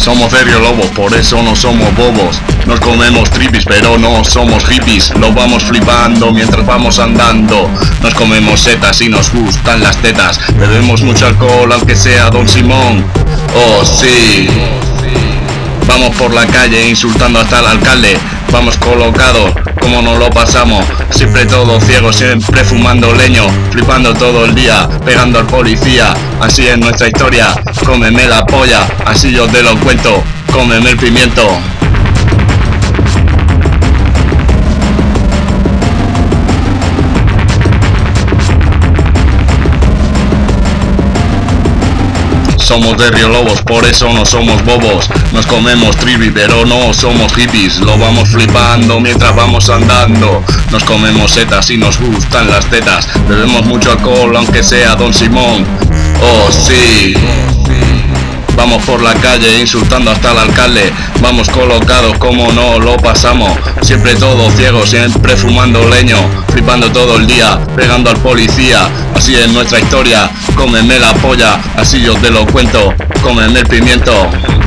Somos de Río Lobos, por eso no somos bobos. Nos comemos tripis, pero no somos hippies. Lo vamos flipando mientras vamos andando. Nos comemos setas y nos gustan las tetas. Bebemos mucho alcohol, aunque sea Don Simón. Oh sí. Vamos por la calle insultando hasta el alcalde. Vamos colocados, como nos lo pasamos. Siempre todos ciegos, siempre fumando leño. Flipando todo el día, pegando al policía. Así es nuestra historia, cómeme la polla. Así yo te lo cuento, cómeme el pimiento. Somos de Río Lobos, por eso no somos bobos. Nos comemos trivi, pero no somos hippies. Lo vamos flipando mientras vamos andando. Nos comemos setas y nos gustan las tetas. Bebemos mucho alcohol, aunque sea Don Simón. Oh sí. Vamos por la calle insultando hasta el alcalde. Vamos colocados, como no lo pasamos. Siempre todos ciegos, siempre fumando leño. Flipando todo el día, pegando al policía. Así es nuestra historia, cómeme la polla. Así yo te lo cuento, cómeme el pimiento.